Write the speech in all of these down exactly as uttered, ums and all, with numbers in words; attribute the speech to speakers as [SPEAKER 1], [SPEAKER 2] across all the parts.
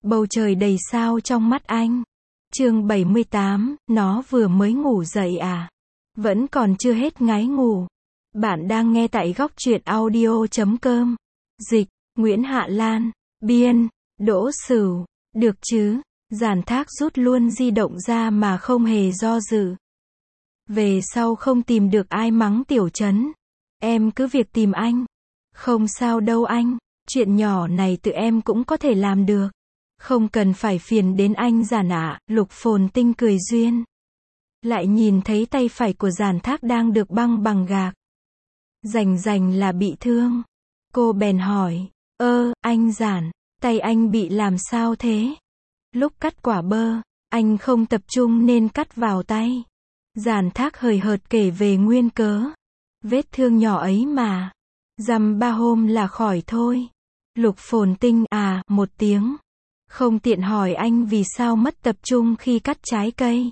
[SPEAKER 1] Bầu trời đầy sao trong mắt anh. Chương bảy mươi tám, nó vừa mới ngủ dậy à? Vẫn còn chưa hết ngái ngủ. Bạn đang nghe tại góc truyện audio chấm com. Dịch, Nguyễn Hạ Lan. Biên, Đỗ Sửu. Được chứ? Giản Thác rút luôn di động ra mà không hề do dự. Về sau không tìm được ai mắng Tiểu Trấn. Em cứ việc tìm anh. Không sao đâu anh. Chuyện nhỏ này tự em cũng có thể làm được. Không cần phải phiền đến anh Giản ạ. Lục Phồn Tinh cười duyên. Lại nhìn thấy tay phải của Giản Thác đang được băng bằng gạc. Rành rành là bị thương. Cô bèn hỏi. Ơ, anh Giản, tay anh bị làm sao thế? Lúc cắt quả bơ, anh không tập trung nên cắt vào tay. Giản Thác hời hợt kể về nguyên cớ. Vết thương nhỏ ấy mà. Dăm ba hôm là khỏi thôi. Lục Phồn Tinh à, một tiếng. Không tiện hỏi anh vì sao mất tập trung khi cắt trái cây.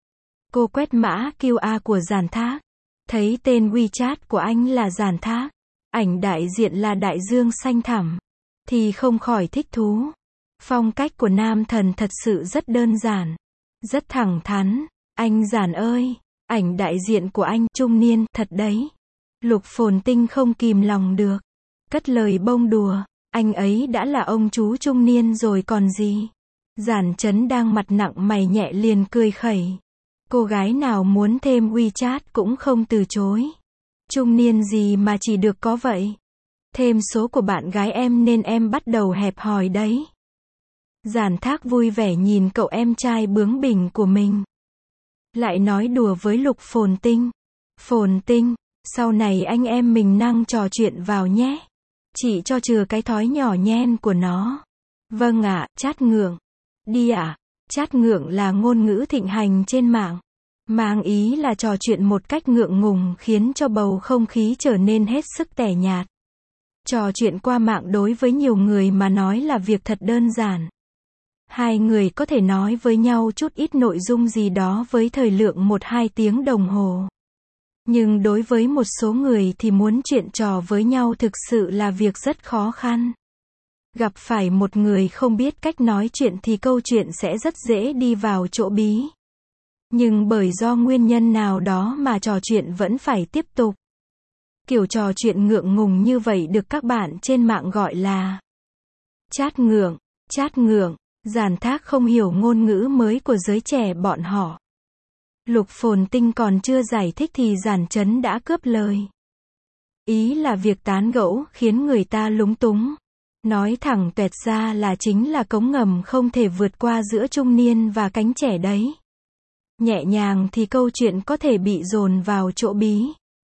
[SPEAKER 1] Cô quét mã quy rờ của Giản Thác. Thấy tên WeChat của anh là Giản Thác. Ảnh đại diện là đại dương xanh thẳm. Thì không khỏi thích thú. Phong cách của nam thần thật sự rất đơn giản. Rất thẳng thắn. Anh Giản ơi, ảnh đại diện của anh trung niên thật đấy. Lục Phồn Tinh không kìm lòng được. Cất lời bông đùa. Anh ấy đã là ông chú trung niên rồi còn gì. Giản Trấn đang mặt nặng mày nhẹ liền cười khẩy. Cô gái nào muốn thêm WeChat cũng không từ chối. Trung niên gì mà chỉ được có vậy. Thêm số của bạn gái em nên em bắt đầu hẹp hòi đấy. Giản Thác vui vẻ nhìn cậu em trai bướng bỉnh của mình. Lại nói đùa với Lục Phồn Tinh. Phồn Tinh, sau này anh em mình năng trò chuyện vào nhé. Chị cho chừa cái thói nhỏ nhen của nó. Vâng ạ, chát ngượng. Đi ạ. À? Chát ngượng là ngôn ngữ thịnh hành trên mạng. Mang ý là trò chuyện một cách ngượng ngùng khiến cho bầu không khí trở nên hết sức tẻ nhạt. Trò chuyện qua mạng đối với nhiều người mà nói là việc thật đơn giản. Hai người có thể nói với nhau chút ít nội dung gì đó với thời lượng một hai tiếng đồng hồ. Nhưng đối với một số người thì muốn chuyện trò với nhau thực sự là việc rất khó khăn. Gặp phải một người không biết cách nói chuyện thì câu chuyện sẽ rất dễ đi vào chỗ bí. Nhưng bởi do nguyên nhân nào đó mà trò chuyện vẫn phải tiếp tục. Kiểu trò chuyện ngượng ngùng như vậy được các bạn trên mạng gọi là chát ngượng, chát ngượng. Giản Thác không hiểu ngôn ngữ mới của giới trẻ bọn họ. Lục Phồn Tinh còn chưa giải thích thì Giản Trấn đã cướp lời. Ý là việc tán gẫu khiến người ta lúng túng. Nói thẳng tuẹt ra là chính là cống ngầm không thể vượt qua giữa trung niên và cánh trẻ đấy. Nhẹ nhàng thì câu chuyện có thể bị dồn vào chỗ bí.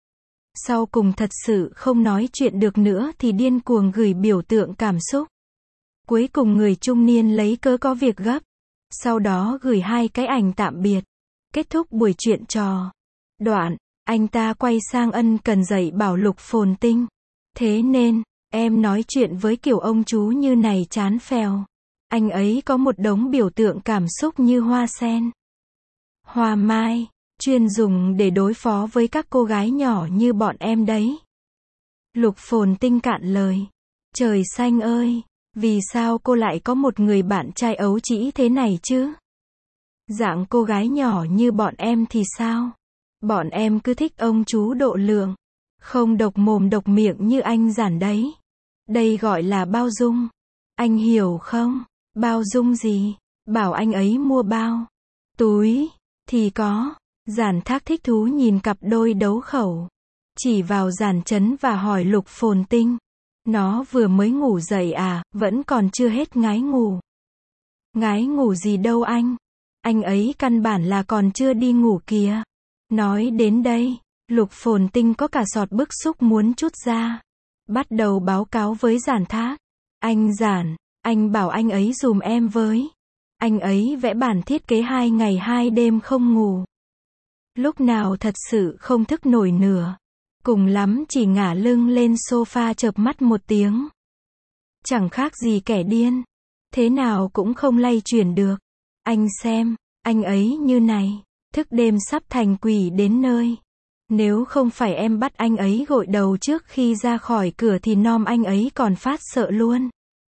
[SPEAKER 1] Sau cùng thật sự không nói chuyện được nữa thì điên cuồng gửi biểu tượng cảm xúc. Cuối cùng người trung niên lấy cớ có việc gấp. Sau đó gửi hai cái ảnh tạm biệt. Kết thúc buổi chuyện trò. Đoạn, anh ta quay sang ân cần dạy bảo Lục Phồn Tinh. Thế nên, em nói chuyện với kiểu ông chú như này chán phèo. Anh ấy có một đống biểu tượng cảm xúc như hoa sen, hoa mai, chuyên dùng để đối phó với các cô gái nhỏ như bọn em đấy. Lục Phồn Tinh cạn lời. Trời xanh ơi, vì sao cô lại có một người bạn trai ấu trĩ thế này chứ? Dạng cô gái nhỏ như bọn em thì sao? Bọn em cứ thích ông chú độ lượng. Không độc mồm độc miệng như anh Giản đấy. Đây gọi là bao dung. Anh hiểu không? Bao dung gì? Bảo anh ấy mua bao túi thì có. Giản Thác thích thú nhìn cặp đôi đấu khẩu. Chỉ vào Giản Trấn và hỏi Lục Phồn Tinh. Nó vừa mới ngủ dậy à, vẫn còn chưa hết ngái ngủ. Ngái ngủ gì đâu anh. Anh ấy căn bản là còn chưa đi ngủ kìa. Nói đến đây, Lục Phồn Tinh có cả sọt bức xúc muốn trút ra. Bắt đầu báo cáo với Giản Thác. Anh Giản, anh bảo anh ấy dùm em với. Anh ấy vẽ bản thiết kế hai ngày hai đêm không ngủ. Lúc nào thật sự không thức nổi nửa. Cùng lắm chỉ ngả lưng lên sofa chợp mắt một tiếng. Chẳng khác gì kẻ điên. Thế nào cũng không lay chuyển được. Anh xem, anh ấy như này, thức đêm sắp thành quỷ đến nơi. Nếu không phải em bắt anh ấy gội đầu trước khi ra khỏi cửa thì nom anh ấy còn phát sợ luôn.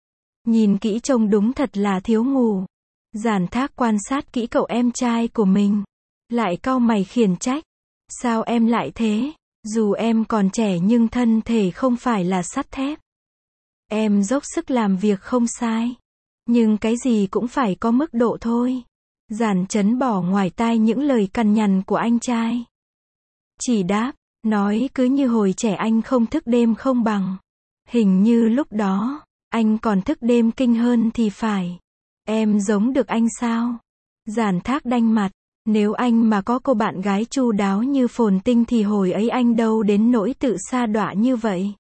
[SPEAKER 1] Nhìn kỹ trông đúng thật là thiếu ngủ. Giản Thác quan sát kỹ cậu em trai của mình. Lại cau mày khiển trách. Sao em lại thế? Dù em còn trẻ nhưng thân thể không phải là sắt thép. Em dốc sức làm việc không sai. Nhưng cái gì cũng phải có mức độ thôi. Giản Chấn bỏ ngoài tai những lời cằn nhằn của anh trai. Chỉ đáp, nói cứ như hồi trẻ anh không thức đêm không bằng. Hình như lúc đó, anh còn thức đêm kinh hơn thì phải. Em giống được anh sao? Giản Thác đanh mặt. Nếu anh mà có cô bạn gái chu đáo như Phồn Tinh thì hồi ấy anh đâu đến nỗi tự sa đọa như vậy.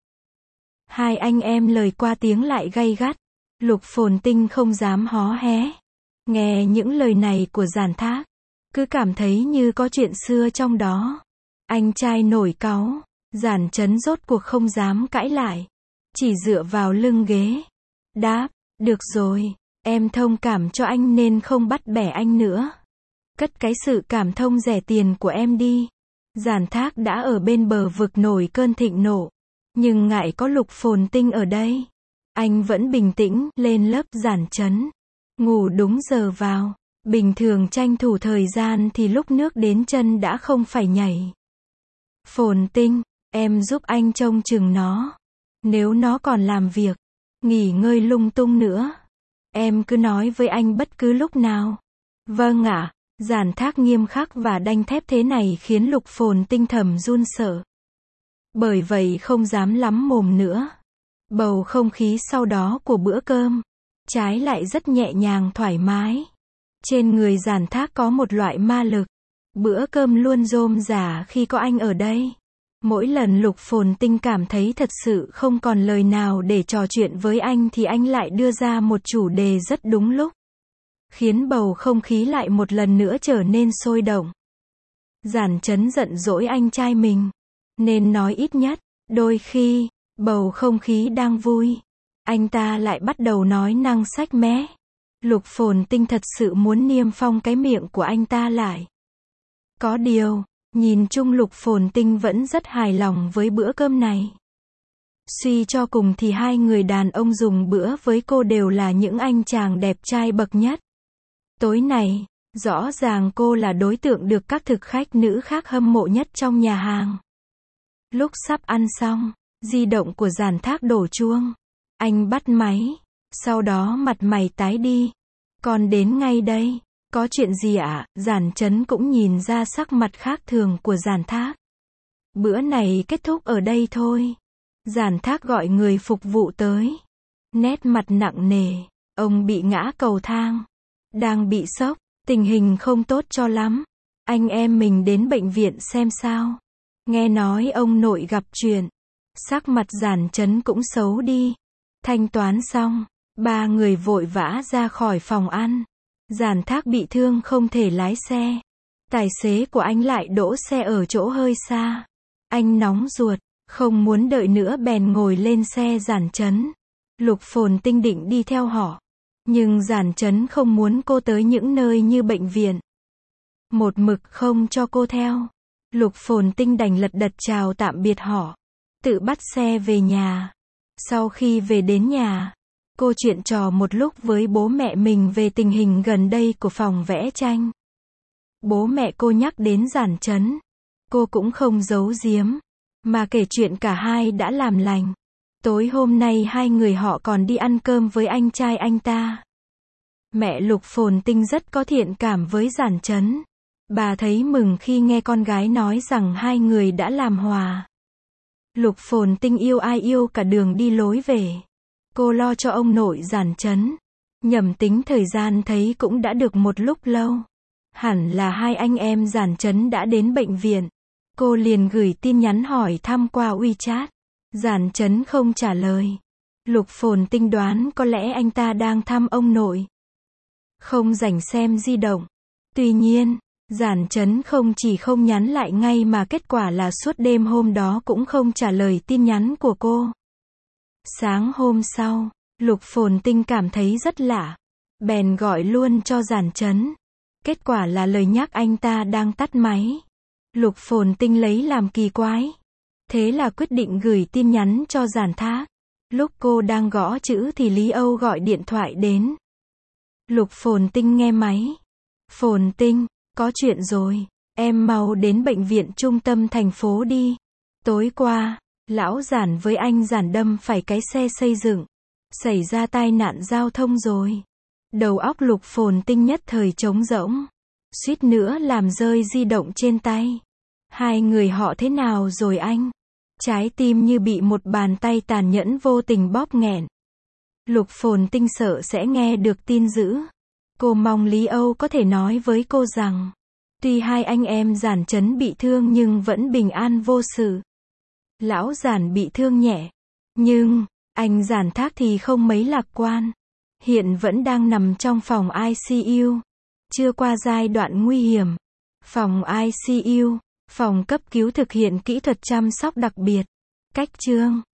[SPEAKER 1] Hai anh em lời qua tiếng lại gay gắt. Lục Phồn Tinh không dám hó hé. Nghe những lời này của Giản Thác, cứ cảm thấy như có chuyện xưa trong đó. Anh trai nổi cáu, Giản Chấn rốt cuộc không dám cãi lại. Chỉ dựa vào lưng ghế. Đáp, được rồi, em thông cảm cho anh nên không bắt bẻ anh nữa. Cất cái sự cảm thông rẻ tiền của em đi. Giản Thác đã ở bên bờ vực nổi cơn thịnh nộ. Nhưng ngại có Lục Phồn Tinh ở đây. Anh vẫn bình tĩnh, lên lớp Giản Chấn. Ngủ đúng giờ vào. Bình thường tranh thủ thời gian thì lúc nước đến chân đã không phải nhảy. Phồn Tinh, em giúp anh trông chừng nó. Nếu nó còn làm việc, nghỉ ngơi lung tung nữa, em cứ nói với anh bất cứ lúc nào. Vâng ạ. Giản Thác nghiêm khắc và đanh thép thế này khiến Lục Phồn Tinh thầm run sợ. Bởi vậy không dám lắm mồm nữa. Bầu không khí sau đó của bữa cơm, trái lại rất nhẹ nhàng thoải mái. Trên người Giản Thác có một loại ma lực. Bữa cơm luôn rôm rả khi có anh ở đây. Mỗi lần Lục Phồn Tinh cảm thấy thật sự không còn lời nào để trò chuyện với anh thì anh lại đưa ra một chủ đề rất đúng lúc. Khiến bầu không khí lại một lần nữa trở nên sôi động. Giản Chấn giận dỗi anh trai mình. Nên nói ít nhất, đôi khi, bầu không khí đang vui. Anh ta lại bắt đầu nói năng sách mé. Lục Phồn Tinh thật sự muốn niêm phong cái miệng của anh ta lại. Có điều, nhìn chung Lục Phồn Tinh vẫn rất hài lòng với bữa cơm này. Suy cho cùng thì hai người đàn ông dùng bữa với cô đều là những anh chàng đẹp trai bậc nhất. Tối này, rõ ràng cô là đối tượng được các thực khách nữ khác hâm mộ nhất trong nhà hàng. Lúc sắp ăn xong, di động của Giản Thác đổ chuông. Anh bắt máy, sau đó mặt mày tái đi. Còn đến ngay đây, có chuyện gì ạ? À? Giản Chấn cũng nhìn ra sắc mặt khác thường của Giản Thác. Bữa này kết thúc ở đây thôi. Giản Thác gọi người phục vụ tới. Nét mặt nặng nề, ông bị ngã cầu thang. Đang bị sốc, tình hình không tốt cho lắm. Anh em mình đến bệnh viện xem sao. Nghe nói ông nội gặp chuyện. Sắc mặt Giản Chấn cũng xấu đi. Thanh toán xong, ba người vội vã ra khỏi phòng ăn. Giản Thác bị thương không thể lái xe. Tài xế của anh lại đỗ xe ở chỗ hơi xa. Anh nóng ruột, không muốn đợi nữa bèn ngồi lên xe Giản Chấn. Lục Phồn Tinh định đi theo họ. Nhưng Giản Chấn không muốn cô tới những nơi như bệnh viện. Một mực không cho cô theo. Lục Phồn Tinh đành lật đật chào tạm biệt họ. Tự bắt xe về nhà. Sau khi về đến nhà, cô chuyện trò một lúc với bố mẹ mình về tình hình gần đây của phòng vẽ tranh. Bố mẹ cô nhắc đến Giản Chấn. Cô cũng không giấu giếm, mà kể chuyện cả hai đã làm lành. Tối hôm nay hai người họ còn đi ăn cơm với anh trai anh ta. Mẹ Lục Phồn Tinh rất có thiện cảm với Giản Chấn. Bà thấy mừng khi nghe con gái nói rằng hai người đã làm hòa. Lục Phồn Tinh yêu ai yêu cả đường đi lối về. Cô lo cho ông nội Giản Chấn. Nhẩm tính thời gian thấy cũng đã được một lúc lâu. Hẳn là hai anh em Giản Chấn đã đến bệnh viện. Cô liền gửi tin nhắn hỏi thăm qua WeChat. Giản Chấn không trả lời. Lục Phồn Tinh đoán có lẽ anh ta đang thăm ông nội. Không rảnh xem di động. Tuy nhiên, Giản Chấn không chỉ không nhắn lại ngay mà kết quả là suốt đêm hôm đó cũng không trả lời tin nhắn của cô. Sáng hôm sau, Lục Phồn Tinh cảm thấy rất lạ. Bèn gọi luôn cho Giản Chấn. Kết quả là lời nhắc anh ta đang tắt máy. Lục Phồn Tinh lấy làm kỳ quái. Thế là quyết định gửi tin nhắn cho Giản Thác. Lúc cô đang gõ chữ thì Lý Âu gọi điện thoại đến. Lục Phồn Tinh nghe máy. Phồn Tinh, có chuyện rồi. Em mau đến bệnh viện trung tâm thành phố đi. Tối qua, lão Giản với anh Giản đâm phải cái xe xây dựng. Xảy ra tai nạn giao thông rồi. Đầu óc Lục Phồn Tinh nhất thời trống rỗng. Suýt nữa làm rơi di động trên tay. Hai người họ thế nào rồi anh? Trái tim như bị một bàn tay tàn nhẫn vô tình bóp nghẹn. Lục Phồn Tinh sợ sẽ nghe được tin dữ. Cô mong Lý Âu có thể nói với cô rằng, tuy hai anh em Giản Chấn bị thương nhưng vẫn bình an vô sự. Lão Giản bị thương nhẹ, nhưng anh Giản Thác thì không mấy lạc quan. Hiện vẫn đang nằm trong phòng i xê u, chưa qua giai đoạn nguy hiểm. Phòng i xê u, phòng cấp cứu thực hiện kỹ thuật chăm sóc đặc biệt. Cách chương